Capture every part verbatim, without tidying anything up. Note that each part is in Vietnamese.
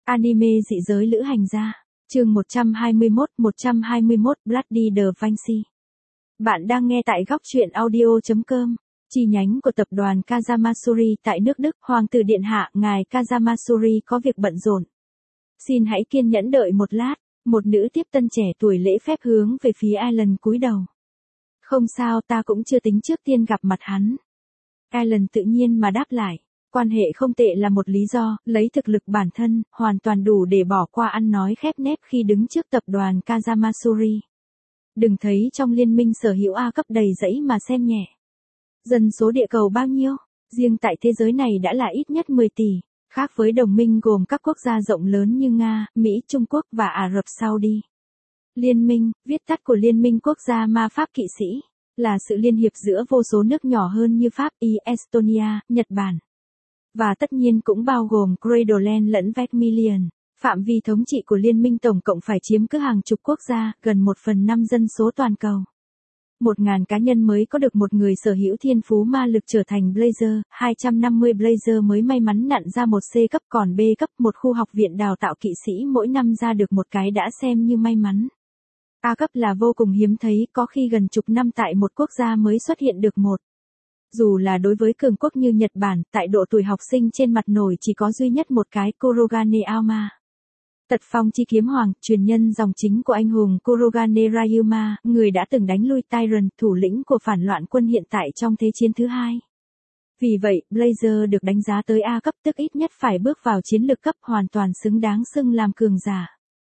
Anime dị giới lữ hành gia. Chương một trăm hai mươi mốt, một trăm hai mươi mốt Bloody Da Vinci. Bạn đang nghe tại góc truyện audio chấm com. Chi nhánh của tập đoàn Kazamasuri tại nước Đức, Hoàng tử điện hạ, ngài Kazamasuri có việc bận rộn. Xin hãy kiên nhẫn đợi một lát. Một nữ tiếp tân trẻ tuổi lễ phép hướng về phía Alan cúi đầu. Không sao, ta cũng chưa tính trước tiên gặp mặt hắn. Alan tự nhiên mà đáp lại. Quan hệ không tệ là một lý do, lấy thực lực bản thân, hoàn toàn đủ để bỏ qua ăn nói khép nép khi đứng trước tập đoàn Kazamasuri. Đừng thấy trong liên minh sở hữu A cấp đầy dẫy mà xem nhẹ. Dân số địa cầu bao nhiêu? Riêng tại thế giới này đã là ít nhất mười tỷ, khác với đồng minh gồm các quốc gia rộng lớn như Nga, Mỹ, Trung Quốc và Ả Rập Saudi. Liên minh, viết tắt của Liên minh quốc gia ma Pháp kỵ sĩ, là sự liên hiệp giữa vô số nước nhỏ hơn như Pháp, Ý, Estonia, Nhật Bản. Và tất nhiên cũng bao gồm Cradleland lẫn Vermilion. Phạm vi thống trị của liên minh tổng cộng phải chiếm cứ hàng chục quốc gia, gần một phần năm dân số toàn cầu. Một ngàn cá nhân mới có được một người sở hữu thiên phú ma lực trở thành Blazer, hai trăm năm mươi Blazer mới may mắn nặn ra một C cấp, còn B cấp, một khu học viện đào tạo kỵ sĩ mỗi năm ra được một cái đã xem như may mắn. A cấp là vô cùng hiếm thấy, có khi gần chục năm tại một quốc gia mới xuất hiện được một. Dù là đối với cường quốc như Nhật Bản, tại độ tuổi học sinh trên mặt nổi chỉ có duy nhất một cái Kurogane Aoma. Tật phong chi kiếm hoàng, truyền nhân dòng chính của anh hùng Kurogane Ryuma, người đã từng đánh lui Tyrant, thủ lĩnh của phản loạn quân hiện tại trong Thế chiến thứ hai. Vì vậy, Blazer được đánh giá tới A cấp, tức ít nhất phải bước vào chiến lược cấp, hoàn toàn xứng đáng xưng làm cường giả.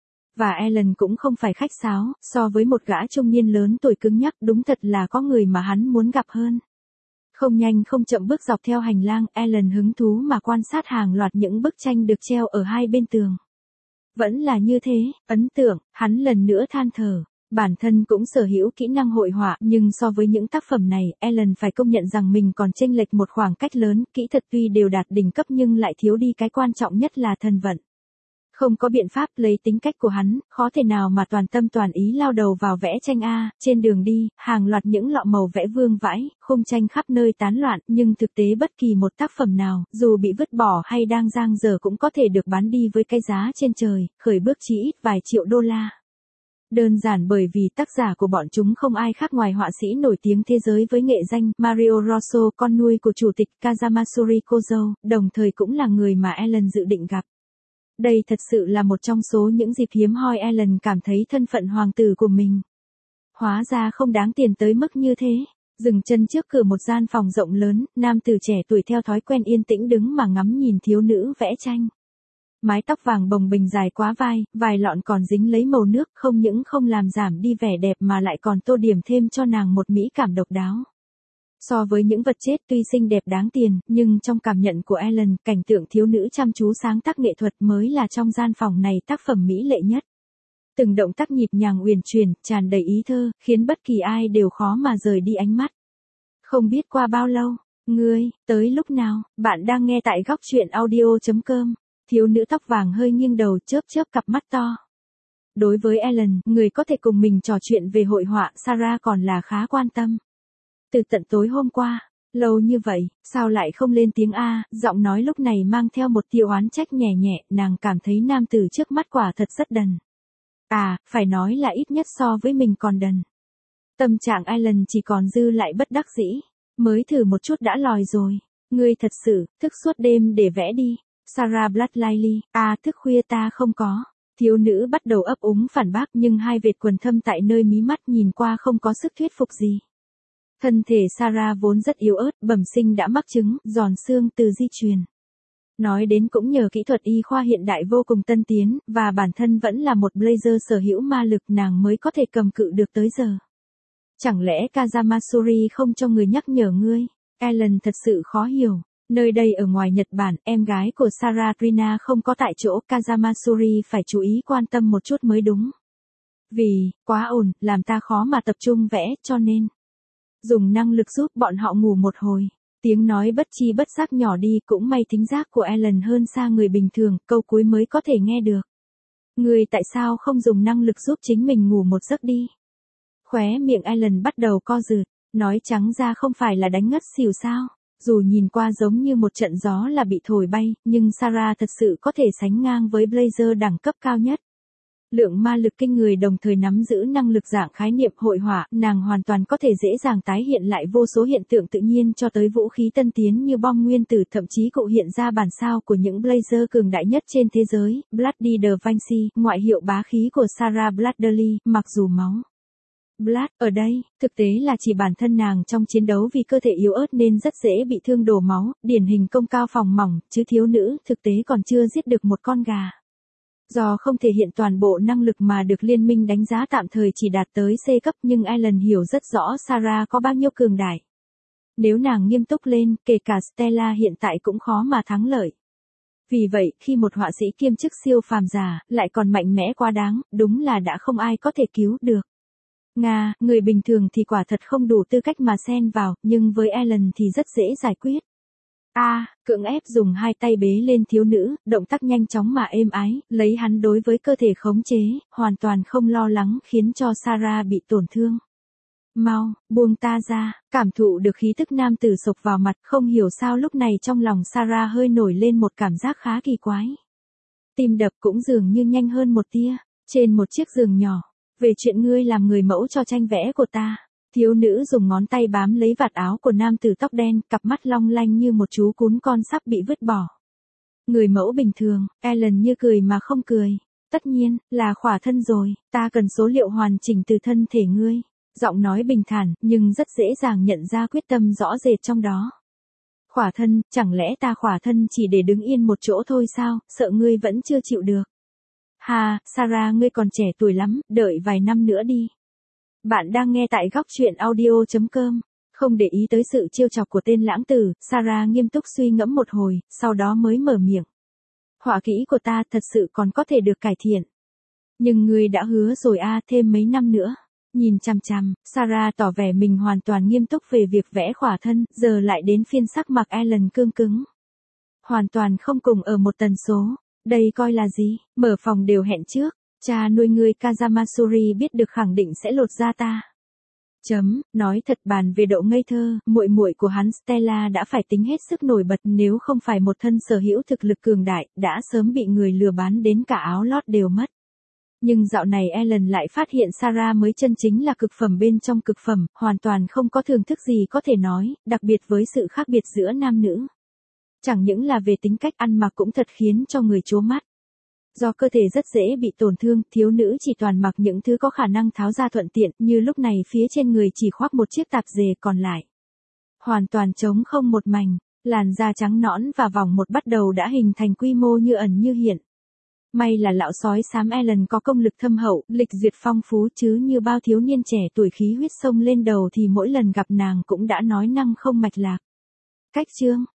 Và Alan cũng không phải khách sáo, so với một gã trung niên lớn tuổi cứng nhắc, đúng thật là có người mà hắn muốn gặp hơn. Không nhanh không chậm bước dọc theo hành lang, Alan hứng thú mà quan sát hàng loạt những bức tranh được treo ở hai bên tường. Vẫn là như thế, ấn tượng, hắn lần nữa than thở. Bản thân cũng sở hữu kỹ năng hội họa, nhưng so với những tác phẩm này, Alan phải công nhận rằng mình còn chênh lệch một khoảng cách lớn, kỹ thuật tuy đều đạt đỉnh cấp nhưng lại thiếu đi cái quan trọng nhất là thần vận. Không có biện pháp, lấy tính cách của hắn, khó thể nào mà toàn tâm toàn ý lao đầu vào vẽ tranh A. Trên đường đi, hàng loạt những lọ màu vẽ vương vãi, khung tranh khắp nơi tán loạn, nhưng thực tế bất kỳ một tác phẩm nào, dù bị vứt bỏ hay đang dang dở cũng có thể được bán đi với cái giá trên trời, khởi bước chỉ ít vài triệu đô la. Đơn giản bởi vì tác giả của bọn chúng không ai khác ngoài họa sĩ nổi tiếng thế giới với nghệ danh Mario Rosso, con nuôi của chủ tịch Kazamasuri Kozo, đồng thời cũng là người mà Alan dự định gặp. Đây thật sự là một trong số những dịp hiếm hoi Alan cảm thấy thân phận hoàng tử của mình. Hóa ra không đáng tiền tới mức như thế. Dừng chân trước cửa một gian phòng rộng lớn, nam tử trẻ tuổi theo thói quen yên tĩnh đứng mà ngắm nhìn thiếu nữ vẽ tranh. Mái tóc vàng bồng bềnh dài quá vai, vài lọn còn dính lấy màu nước, không những không làm giảm đi vẻ đẹp mà lại còn tô điểm thêm cho nàng một mỹ cảm độc đáo. So với những vật chết tuy xinh đẹp đáng tiền, nhưng trong cảm nhận của Alan, cảnh tượng thiếu nữ chăm chú sáng tác nghệ thuật mới là trong gian phòng này tác phẩm mỹ lệ nhất. Từng động tác nhịp nhàng uyển chuyển, tràn đầy ý thơ, khiến bất kỳ ai đều khó mà rời đi ánh mắt. Không biết qua bao lâu, ngươi, tới lúc nào, bạn đang nghe tại góc truyện audio chấm com. Thiếu nữ tóc vàng hơi nghiêng đầu, chớp chớp cặp mắt to. Đối với Alan, người có thể cùng mình trò chuyện về hội họa, Sarah còn là khá quan tâm. Từ tận tối hôm qua, lâu như vậy, sao lại không lên tiếng A, giọng nói lúc này mang theo một tia oán trách nhẹ nhẹ, nàng cảm thấy nam tử trước mắt quả thật rất đần. À, phải nói là ít nhất so với mình còn đần. Tâm trạng Alan chỉ còn dư lại bất đắc dĩ, mới thử một chút đã lòi rồi. Ngươi thật sự, thức suốt đêm để vẽ đi. Sarah Bloodlily, à thức khuya ta không có. Thiếu nữ bắt đầu ấp úng phản bác nhưng hai vệt quần thâm tại nơi mí mắt nhìn qua không có sức thuyết phục gì. Thân thể Sarah vốn rất yếu ớt, bẩm sinh đã mắc chứng, giòn xương từ di truyền. Nói đến cũng nhờ kỹ thuật y khoa hiện đại vô cùng tân tiến, và bản thân vẫn là một Blazer sở hữu ma lực nàng mới có thể cầm cự được tới giờ. Chẳng lẽ Kazamasuri không cho người nhắc nhở ngươi? Alan thật sự khó hiểu. Nơi đây ở ngoài Nhật Bản, em gái của Sarah Trina không có tại chỗ, Kazamasuri phải chú ý quan tâm một chút mới đúng. Vì, quá ồn, làm ta khó mà tập trung vẽ, cho nên dùng năng lực giúp bọn họ ngủ một hồi. Tiếng nói bất chi bất giác nhỏ đi, cũng may thính giác của Alan hơn xa người bình thường, câu cuối mới có thể nghe được. Người tại sao không dùng năng lực giúp chính mình ngủ một giấc đi? Khóe miệng Alan bắt đầu co rụt, nói trắng ra không phải là đánh ngất xỉu sao? Dù nhìn qua giống như một trận gió là bị thổi bay, nhưng Sarah thật sự có thể sánh ngang với blazer đẳng cấp cao nhất. Lượng ma lực kinh người đồng thời nắm giữ năng lực dạng khái niệm hội họa, nàng hoàn toàn có thể dễ dàng tái hiện lại vô số hiện tượng tự nhiên cho tới vũ khí tân tiến như bom nguyên tử, thậm chí cụ hiện ra bản sao của những blazer cường đại nhất trên thế giới, Bloody the Vinci, ngoại hiệu bá khí của Sarah Bradley, mặc dù máu. Blood, ở đây, thực tế là chỉ bản thân nàng trong chiến đấu vì cơ thể yếu ớt nên rất dễ bị thương đổ máu, điển hình công cao phòng mỏng, chứ thiếu nữ, thực tế còn chưa giết được một con gà. Do không thể hiện toàn bộ năng lực mà được liên minh đánh giá tạm thời chỉ đạt tới C cấp, nhưng Alan hiểu rất rõ Sarah có bao nhiêu cường đại. Nếu nàng nghiêm túc lên, kể cả Stella hiện tại cũng khó mà thắng lợi. Vì vậy, khi một họa sĩ kiêm chức siêu phàm giả, lại còn mạnh mẽ quá đáng, đúng là đã không ai có thể cứu được. Nga, người bình thường thì quả thật không đủ tư cách mà xen vào, nhưng với Alan thì rất dễ giải quyết. A, à, cưỡng ép dùng hai tay bế lên thiếu nữ, động tác nhanh chóng mà êm ái, lấy hắn đối với cơ thể khống chế, hoàn toàn không lo lắng khiến cho Sarah bị tổn thương. Mau, buông ta ra, cảm thụ được khí tức nam tử sộc vào mặt, không hiểu sao lúc này trong lòng Sarah hơi nổi lên một cảm giác khá kỳ quái. Tim đập cũng dường như nhanh hơn một tia, trên một chiếc giường nhỏ. Về chuyện ngươi làm người mẫu cho tranh vẽ của ta. Thiếu nữ dùng ngón tay bám lấy vạt áo của nam tử tóc đen, cặp mắt long lanh như một chú cún con sắp bị vứt bỏ. Người mẫu bình thường, Alan như cười mà không cười. Tất nhiên, là khỏa thân rồi, ta cần số liệu hoàn chỉnh từ thân thể ngươi. Giọng nói bình thản, nhưng rất dễ dàng nhận ra quyết tâm rõ rệt trong đó. Khỏa thân, chẳng lẽ ta khỏa thân chỉ để đứng yên một chỗ thôi sao, sợ ngươi vẫn chưa chịu được. Hà, Sarah ngươi còn trẻ tuổi lắm, đợi vài năm nữa đi. Bạn đang nghe tại góc truyện audio chấm com. Không để ý tới sự trêu chọc của tên lãng tử, Sarah nghiêm túc suy ngẫm một hồi, sau đó mới mở miệng. Họa kỹ của ta thật sự còn có thể được cải thiện. Nhưng ngươi đã hứa rồi a, thêm mấy năm nữa. Nhìn chằm chằm, Sarah tỏ vẻ mình hoàn toàn nghiêm túc về việc vẽ khỏa thân, giờ lại đến phiên sắc mặt Alan cương cứng. Hoàn toàn không cùng ở một tần số. Đây coi là gì, mở phòng đều hẹn trước, cha nuôi ngươi Kazamasuri biết được khẳng định sẽ lột da ta. Chấm, nói thật bàn về độ ngây thơ, muội muội của hắn Stella đã phải tính hết sức nổi bật, nếu không phải một thân sở hữu thực lực cường đại, đã sớm bị người lừa bán đến cả áo lót đều mất. Nhưng dạo này Alan lại phát hiện Sarah mới chân chính là cực phẩm bên trong cực phẩm, hoàn toàn không có thưởng thức gì có thể nói, đặc biệt với sự khác biệt giữa nam nữ. Chẳng những là về tính cách ăn mặc cũng thật khiến cho người chố mắt. Do cơ thể rất dễ bị tổn thương, thiếu nữ chỉ toàn mặc những thứ có khả năng tháo ra thuận tiện, như lúc này phía trên người chỉ khoác một chiếc tạp dề còn lại. Hoàn toàn trống không một mảnh, làn da trắng nõn và vòng một bắt đầu đã hình thành quy mô như ẩn như hiện. May là lão sói xám Alan có công lực thâm hậu, lịch duyệt phong phú, chứ như bao thiếu niên trẻ tuổi khí huyết sông lên đầu thì mỗi lần gặp nàng cũng đã nói năng không mạch lạc. Cách chương